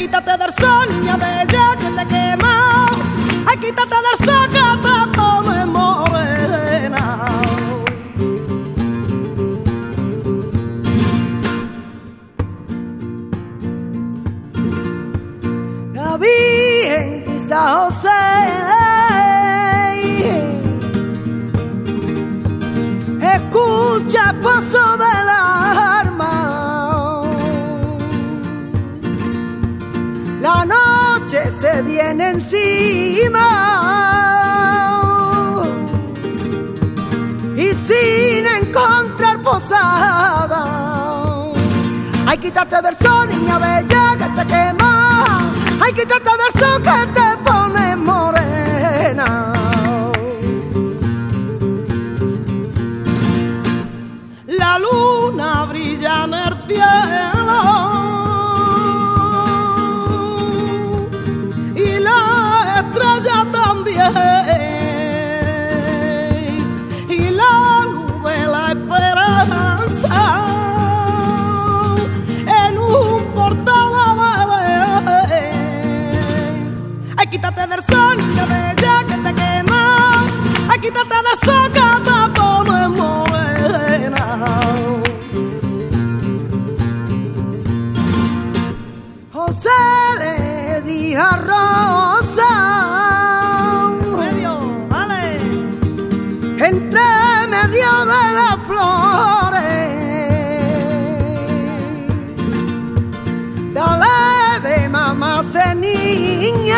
quítate del sol, niña bella, que te quema. Ay, quítate del sol, que te pone morena. La Virgen de San José escucha el pozo del alma. La noche se viene encima y sin encontrar posada. Ay, quítate del sol, niña bella, que te quema. Ay, quítate del sol, que te pone morena. La luna brilla en el cielo y la estrella también, y la luz de la esperanza en un portal de Belén. Ay, quítate del sol, niña bella, que te quema. Ay, quítate del sol, que te pone morena. José le dijo a Rosa, vale, entre medio de las flores, dale de mamá ese niño,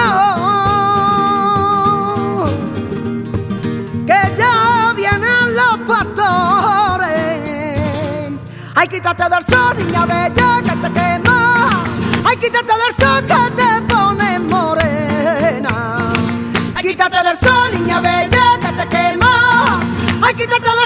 que ya vienen los pastores. Ay, quítate del sol, niña bella, que te quema. Ay, quítate del sol, que te pone morena. Ay, quítate del sol, niña bella, que te quema. Ay, quítate